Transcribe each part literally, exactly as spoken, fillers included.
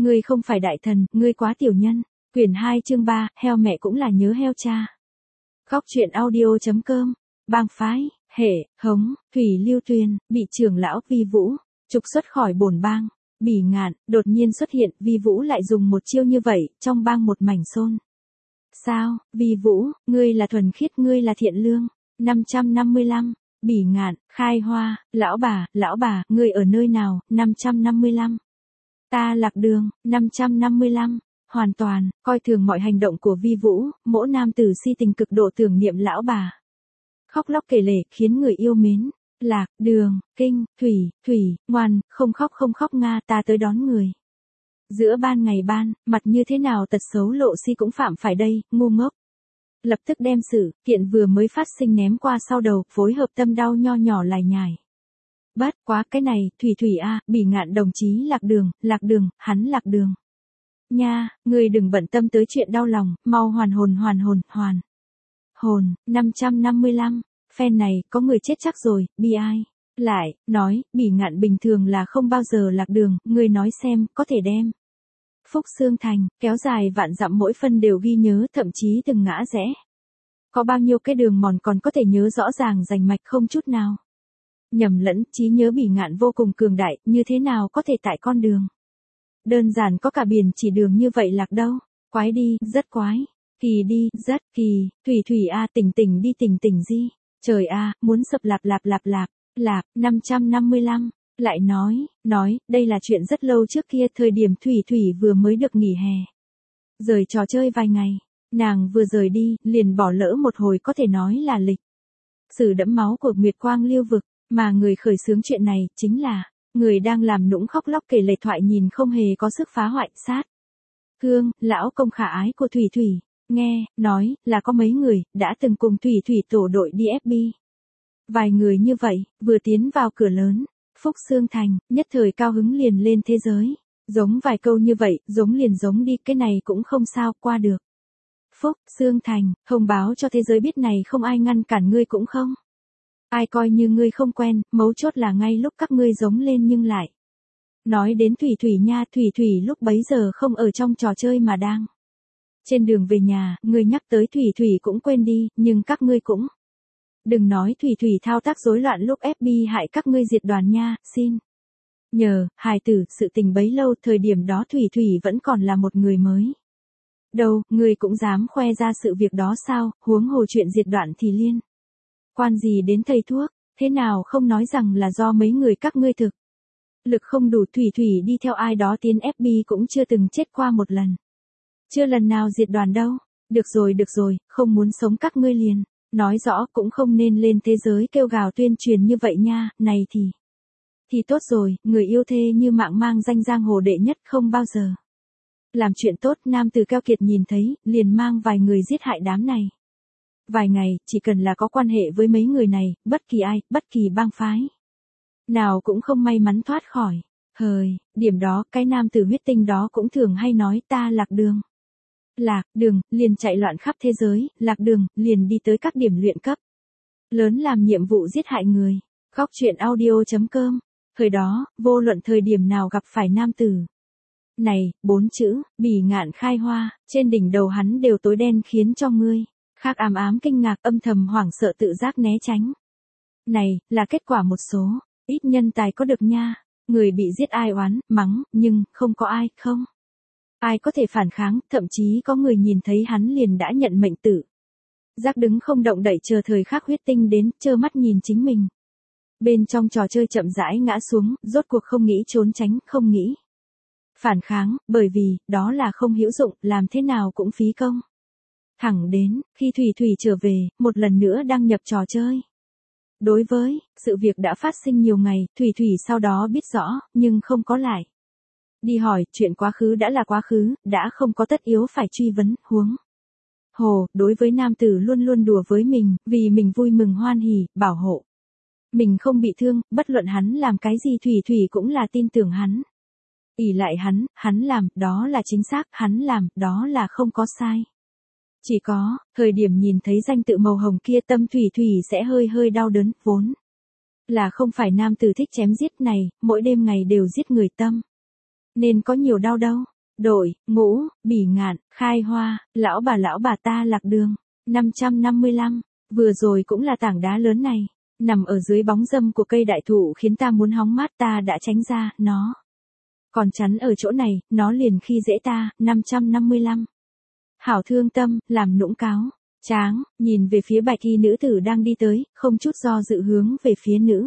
ngươi không phải đại thần, ngươi quá tiểu nhân. Quyển hai chương ba, heo mẹ cũng là nhớ heo cha. Góc truyện audio.com, bang phái, hệ, hống, thủy lưu tuyền, bị trưởng lão Vi Vũ trục xuất khỏi bổn bang. Bỉ Ngạn đột nhiên xuất hiện, Vi Vũ lại dùng một chiêu như vậy, trong bang một mảnh xôn. Sao, Vi Vũ, ngươi là thuần khiết, ngươi là thiện lương. năm trăm năm mươi lăm, Bỉ Ngạn, khai hoa, lão bà, lão bà, ngươi ở nơi nào? năm trăm năm mươi lăm. Ta lạc đường. năm trăm năm mươi lăm. Hoàn toàn, coi thường mọi hành động của Vi Vũ, mỗ nam tử si tình cực độ tưởng niệm lão bà. Khóc lóc kể lể, khiến người yêu mến. Lạc, đường, kinh, thủy, thủy, ngoan, không khóc không khóc Nga, ta tới đón người. Giữa ban ngày ban, mặt như thế nào tật xấu lộ si cũng phạm phải đây, ngu ngốc. Lập tức đem sự kiện vừa mới phát sinh ném qua sau đầu, phối hợp tâm đau nho nhỏ lải nhải. Bất quá cái này, Thủy Thủy a, Bỉ Ngạn đồng chí lạc đường, lạc đường, hắn lạc đường. Nha, người đừng bận tâm tới chuyện đau lòng, mau hoàn hồn hoàn hồn, hoàn. Hồn, năm trăm năm mươi lăm, phen này, có người chết chắc rồi, bi ai. Lại, nói, Bỉ Ngạn bình thường là không bao giờ lạc đường, người nói xem, có thể đem. Phúc Xương Thành, kéo dài vạn dặm mỗi phân đều ghi nhớ, thậm chí từng ngã rẽ. Có bao nhiêu cái đường mòn còn có thể nhớ rõ ràng rành mạch không chút nào. Nhầm lẫn, trí nhớ Bỉ Ngạn vô cùng cường đại, như thế nào có thể tại con đường. Đơn giản có cả biển chỉ đường như vậy lạc đâu. Quái đi, rất quái. Kỳ đi, rất kỳ. Thủy Thủy a, tỉnh tỉnh đi, tỉnh tỉnh di. Trời a, muốn sập lạp lạp lạp lạp. Lạp, năm trăm năm mươi lăm. Lại nói, nói, đây là chuyện rất lâu trước kia, thời điểm Thủy Thủy vừa mới được nghỉ hè. Rời trò chơi vài ngày, nàng vừa rời đi, liền bỏ lỡ một hồi có thể nói là lịch sử đẫm máu của Nguyệt Quang Lưu vực, mà người khởi xướng chuyện này, chính là, người đang làm nũng khóc lóc kể lể thoại nhìn không hề có sức phá hoại, sát. Hương, lão công khả ái của Thủy Thủy, nghe, nói, là có mấy người, đã từng cùng Thủy Thủy tổ đội đi ép bê. Vài người như vậy, vừa tiến vào cửa lớn. Phúc Xương Thành, nhất thời cao hứng liền lên thế giới. Giống vài câu như vậy, giống liền giống đi, cái này cũng không sao, qua được. Phúc Xương Thành, thông báo cho thế giới biết này không ai ngăn cản ngươi cũng không. Ai coi như ngươi không quen, mấu chốt là ngay lúc các ngươi giống lên nhưng lại. Nói đến Thủy Thủy nha, Thủy Thủy lúc bấy giờ không ở trong trò chơi mà đang. Trên đường về nhà, ngươi nhắc tới Thủy Thủy cũng quên đi, nhưng các ngươi cũng. Đừng nói Thủy Thủy thao tác rối loạn lúc ép bê hại các ngươi diệt đoàn nha, xin. Nhờ, hài tử, sự tình bấy lâu, thời điểm đó Thủy Thủy vẫn còn là một người mới. Đâu, ngươi cũng dám khoe ra sự việc đó sao, huống hồ chuyện diệt đoạn thì liên. Quan gì đến thầy thuốc, thế nào không nói rằng là do mấy người các ngươi thực. Lực không đủ, Thủy Thủy đi theo ai đó tiến ép bê cũng chưa từng chết qua một lần. Chưa lần nào diệt đoàn đâu, được rồi được rồi, không muốn sống các ngươi liền. Nói rõ cũng không nên lên thế giới kêu gào tuyên truyền như vậy nha, này thì. Thì tốt rồi, người yêu thê như mạng mang danh giang hồ đệ nhất không bao giờ. Làm chuyện tốt, nam tử keo kiệt nhìn thấy, liền mang vài người giết hại đám này. Vài ngày, chỉ cần là có quan hệ với mấy người này, bất kỳ ai, bất kỳ bang phái. Nào cũng không may mắn thoát khỏi. Hời, điểm đó, cái nam tử huyết tinh đó cũng thường hay nói ta lạc đường. Lạc đường, liền chạy loạn khắp thế giới, lạc đường, liền đi tới các điểm luyện cấp. Lớn làm nhiệm vụ giết hại người. Góc truyện audio.com. Thời đó, vô luận thời điểm nào gặp phải nam tử. Này, bốn chữ, Bỉ Ngạn khai hoa, trên đỉnh đầu hắn đều tối đen khiến cho ngươi. Khác ám ám kinh ngạc âm thầm hoảng sợ tự giác né tránh. Này, là kết quả một số, ít nhân tài có được nha. Người bị giết ai oán, mắng, nhưng, không có ai, không. Ai có thể phản kháng, thậm chí có người nhìn thấy hắn liền đã nhận mệnh tử. Giác đứng không động đậy chờ thời khắc huyết tinh đến, trơ mắt nhìn chính mình. Bên trong trò chơi chậm rãi ngã xuống, rốt cuộc không nghĩ trốn tránh, không nghĩ. Phản kháng, bởi vì, đó là không hữu dụng, làm thế nào cũng phí công. Thẳng đến, khi Thủy Thủy trở về, một lần nữa đăng nhập trò chơi. Đối với, sự việc đã phát sinh nhiều ngày, Thủy Thủy sau đó biết rõ, nhưng không có lại. Đi hỏi, chuyện quá khứ đã là quá khứ, đã không có tất yếu phải truy vấn, huống. Hồ, đối với nam tử luôn luôn đùa với mình, vì mình vui mừng hoan hỉ, bảo hộ. Mình không bị thương, bất luận hắn làm cái gì Thủy Thủy cũng là tin tưởng hắn. ỷ lại hắn, hắn làm, đó là chính xác, hắn làm, đó là không có sai. Chỉ có, thời điểm nhìn thấy danh tự màu hồng kia tâm Thủy Thủy sẽ hơi hơi đau đớn, vốn. Là không phải nam tử thích chém giết này, mỗi đêm ngày đều giết người tâm. Nên có nhiều đau đâu, Đội, ngũ, Bỉ Ngạn, khai hoa, lão bà lão bà ta lạc đường. năm trăm năm mươi lăm. Vừa rồi cũng là tảng đá lớn này, nằm ở dưới bóng râm của cây đại thụ khiến ta muốn hóng mát, ta đã tránh ra, nó còn chắn ở chỗ này, nó liền khi dễ ta. năm trăm năm mươi lăm. Hảo thương tâm, làm nũng cáo. Tráng, nhìn về phía bạch y nữ tử đang đi tới, không chút do dự hướng về phía nữ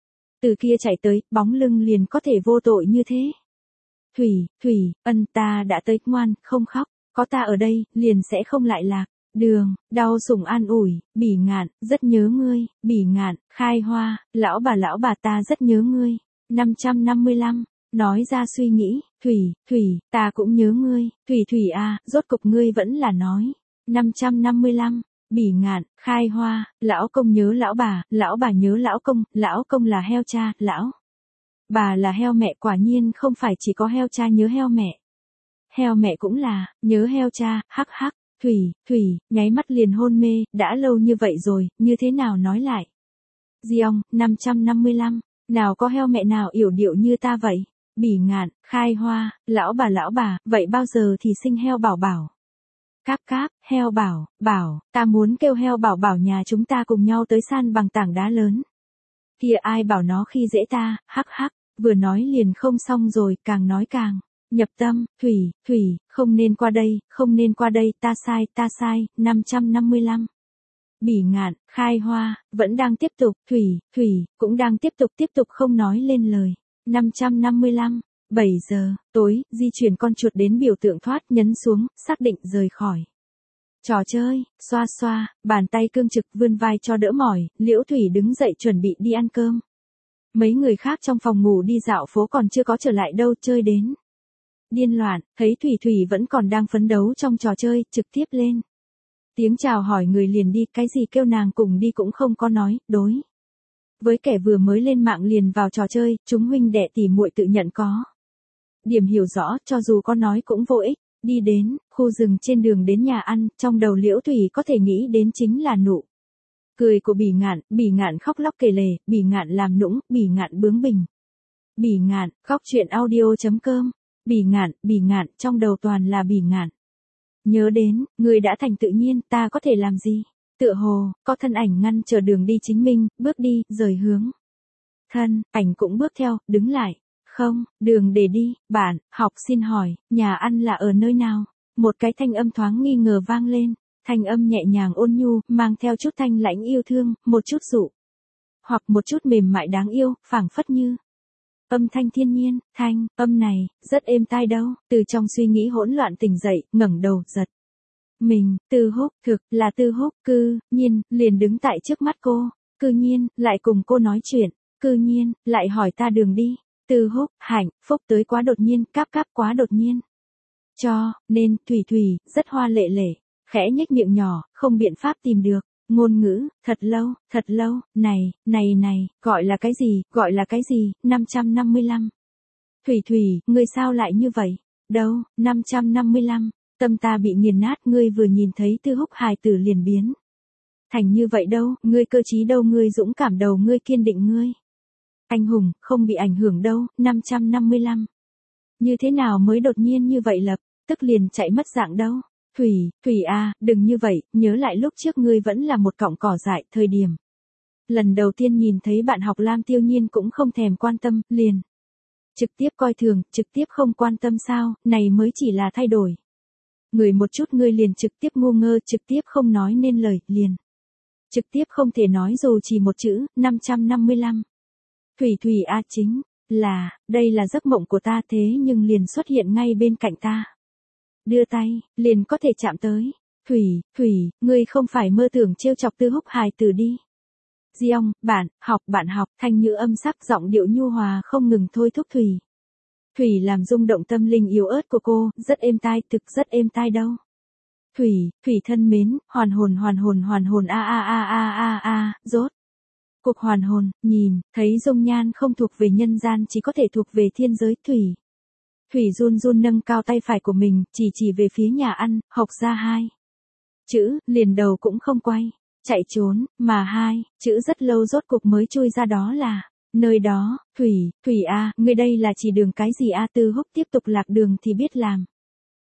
từ kia chạy tới, bóng lưng liền có thể vô tội như thế. Thủy, Thủy, ân ta đã tới, ngoan, không khóc, có ta ở đây, liền sẽ không lại lạc đường. Đau sủng an ủi, Bỉ Ngạn, rất nhớ ngươi. Bỉ Ngạn, khai hoa, lão bà lão bà ta rất nhớ ngươi. năm trăm năm mươi lăm. Nói ra suy nghĩ, Thủy, Thủy, ta cũng nhớ ngươi. Thủy Thủy à, rốt cục ngươi vẫn là nói. năm trăm năm mươi lăm. Bỉ Ngạn, khai hoa, lão công nhớ lão bà, lão bà nhớ lão công, lão công là heo cha, lão bà là heo mẹ, quả nhiên không phải chỉ có heo cha nhớ heo mẹ. Heo mẹ cũng là, nhớ heo cha, hắc hắc. Thủy, Thủy, nháy mắt liền hôn mê, đã lâu như vậy rồi, như thế nào nói lại. Giong, năm trăm năm mươi lăm, nào có heo mẹ nào yểu điệu như ta vậy. Bỉ Ngạn, khai hoa, lão bà lão bà, vậy bao giờ thì sinh heo bảo bảo. Cáp cáp, heo bảo, bảo, ta muốn kêu heo bảo bảo nhà chúng ta cùng nhau tới san bằng tảng đá lớn. Kia ai bảo nó khi dễ ta, hắc hắc, vừa nói liền không xong rồi, càng nói càng nhập tâm. Thủy, Thủy, không nên qua đây, không nên qua đây, ta sai, ta sai. năm trăm năm mươi lăm. Bỉ Ngạn, khai hoa, vẫn đang tiếp tục, Thủy, Thủy, cũng đang tiếp tục tiếp tục không nói lên lời. năm trăm năm mươi lăm. bảy giờ, tối, di chuyển con chuột đến biểu tượng thoát, nhấn xuống, xác định rời khỏi trò chơi. Xoa xoa, bàn tay cương trực vươn vai cho đỡ mỏi, Liễu Thủy đứng dậy chuẩn bị đi ăn cơm. Mấy người khác trong phòng ngủ đi dạo phố còn chưa có trở lại đâu, chơi đến điên loạn, thấy Thủy Thủy vẫn còn đang phấn đấu trong trò chơi, trực tiếp lên tiếng chào hỏi người liền đi, cái gì kêu nàng cùng đi cũng không có nói, đối với kẻ vừa mới lên mạng liền vào trò chơi, chúng huynh đệ tỉ muội tự nhận có điểm hiểu rõ, cho dù có nói cũng vô ích. Đi đến khu rừng trên đường đến nhà ăn, trong đầu Liễu Thủy có thể nghĩ đến chính là nụ cười của Bỉ Ngạn. Bỉ Ngạn khóc lóc kể lể, Bỉ Ngạn làm nũng, Bỉ Ngạn bướng bỉnh. Bỉ Ngạn, khóc chuyện audio chấm com. Bỉ Ngạn, Bỉ Ngạn, trong đầu toàn là Bỉ Ngạn. Nhớ đến, người đã thành tự nhiên, ta có thể làm gì? Tựa hồ, có thân ảnh ngăn chờ đường đi chính mình, bước đi, rời hướng. Thân, ảnh cũng bước theo, đứng lại. Không, đường để đi, bạn, học xin hỏi, nhà ăn là ở nơi nào? Một cái thanh âm thoáng nghi ngờ vang lên, thanh âm nhẹ nhàng ôn nhu, mang theo chút thanh lãnh yêu thương, một chút dụ, hoặc một chút mềm mại đáng yêu, phảng phất như âm thanh thiên nhiên. Thanh âm này rất êm tai đâu. Từ trong suy nghĩ hỗn loạn tỉnh dậy, ngẩng đầu, giật mình, Tư Húc, thực là Tư Húc, cư nhiên liền đứng tại trước mắt cô, cư nhiên lại cùng cô nói chuyện, cư nhiên lại hỏi ta đường đi. Tư Húc, hạnh phúc tới quá đột nhiên, cáp cáp quá đột nhiên. Cho nên Thủy Thủy rất hoa lệ lệ, khẽ nhếch miệng nhỏ, không biện pháp tìm được ngôn ngữ. Thật lâu, thật lâu, này, này này, gọi là cái gì, gọi là cái gì? năm trăm năm mươi lăm. Thủy Thủy, ngươi sao lại như vậy? Đâu? năm trăm năm mươi lăm. Tâm ta bị nghiền nát, ngươi vừa nhìn thấy Tư Húc hài tử liền biến thành như vậy đâu, ngươi cơ trí đâu, ngươi dũng cảm đầu, ngươi kiên định, ngươi anh hùng, không bị ảnh hưởng đâu. năm trăm năm mươi lăm. Như thế nào mới đột nhiên như vậy, lập tức liền chạy mất dạng đâu? Thủy, Thủy à, đừng như vậy, nhớ lại lúc trước ngươi vẫn là một cọng cỏ dại, thời điểm lần đầu tiên nhìn thấy bạn học Lam Tiêu Nhiên cũng không thèm quan tâm, liền trực tiếp coi thường, trực tiếp không quan tâm sao? Này mới chỉ là thay đổi người một chút, ngươi liền trực tiếp ngu ngơ, trực tiếp không nói nên lời, liền trực tiếp không thể nói dù chỉ một chữ. năm trăm năm mươi lăm. Thủy Thủy a, chính là, đây là giấc mộng của ta, thế nhưng liền xuất hiện ngay bên cạnh ta. Đưa tay, liền có thể chạm tới. Thủy, Thủy, ngươi không phải mơ tưởng trêu chọc Tư Húc hài tử đi. Giong, bạn, học, bạn học, thanh như âm sắc, giọng điệu nhu hòa không ngừng thôi thúc Thủy. Thủy làm rung động tâm linh yếu ớt của cô, rất êm tai, thực rất êm tai đâu. Thủy, Thủy thân mến, hoàn hồn hoàn hồn hoàn hồn a a a a a a, rốt cuộc hoàn hồn, nhìn, thấy dung nhan không thuộc về nhân gian, chỉ có thể thuộc về thiên giới. Thủy, Thủy run run nâng cao tay phải của mình, chỉ chỉ về phía nhà ăn, học ra hai chữ, liền đầu cũng không quay, chạy trốn, mà hai chữ rất lâu rốt cuộc mới chui ra, đó là nơi đó. Thủy, Thủy a, ngươi đây là chỉ đường cái gì a? Tư Húc tiếp tục lạc đường thì biết làm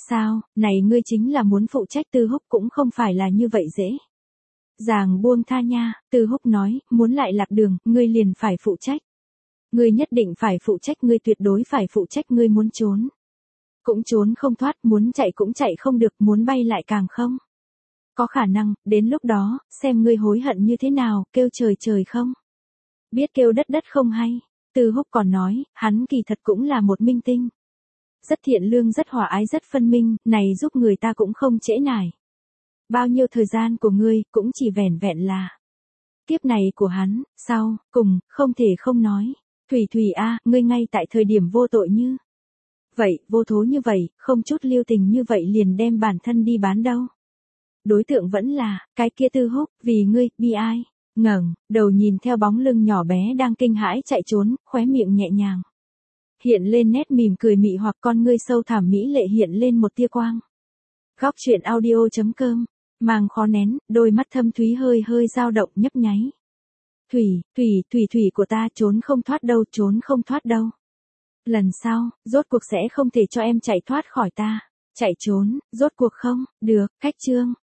Sao, này ngươi chính là muốn phụ trách Tư Húc cũng không phải là như vậy dễ. Giàng buông tha nha, Tư Húc nói, muốn lại lạc đường, ngươi liền phải phụ trách. Ngươi nhất định phải phụ trách, ngươi tuyệt đối phải phụ trách, ngươi muốn trốn. Cũng trốn không thoát, muốn chạy cũng chạy không được, muốn bay lại càng không. Có khả năng, đến lúc đó, xem ngươi hối hận như thế nào, kêu trời trời không. Biết kêu đất đất không hay. Tư Húc còn nói, hắn kỳ thật cũng là một minh tinh. Rất thiện lương, rất hòa ái, rất phân minh, này giúp người ta cũng không trễ nải. Bao nhiêu thời gian của ngươi, cũng chỉ vẻn vẹn là. Kiếp này của hắn, sau, cùng, không thể không nói. Thủy Thủy a, ngươi ngay tại thời điểm vô tội như. Vậy, vô thố như vậy, không chút lưu tình như vậy liền đem bản thân đi bán đâu. Đối tượng vẫn là, cái kia Tư Húc, vì ngươi, bi ai. Ngẩng đầu nhìn theo bóng lưng nhỏ bé đang kinh hãi chạy trốn, khóe miệng nhẹ nhàng. Hiện lên nét mỉm cười mị hoặc con ngươi sâu thẳm mỹ lệ hiện lên một tia quang. Góc truyện audio chấm com, mang khó nén, đôi mắt thâm thúy hơi hơi dao động nhấp nháy. Thủy, Thủy, Thủy Thủy của ta trốn không thoát đâu, trốn không thoát đâu. Lần sau, rốt cuộc sẽ không thể cho em chạy thoát khỏi ta. Chạy trốn, rốt cuộc không, được, khách chương.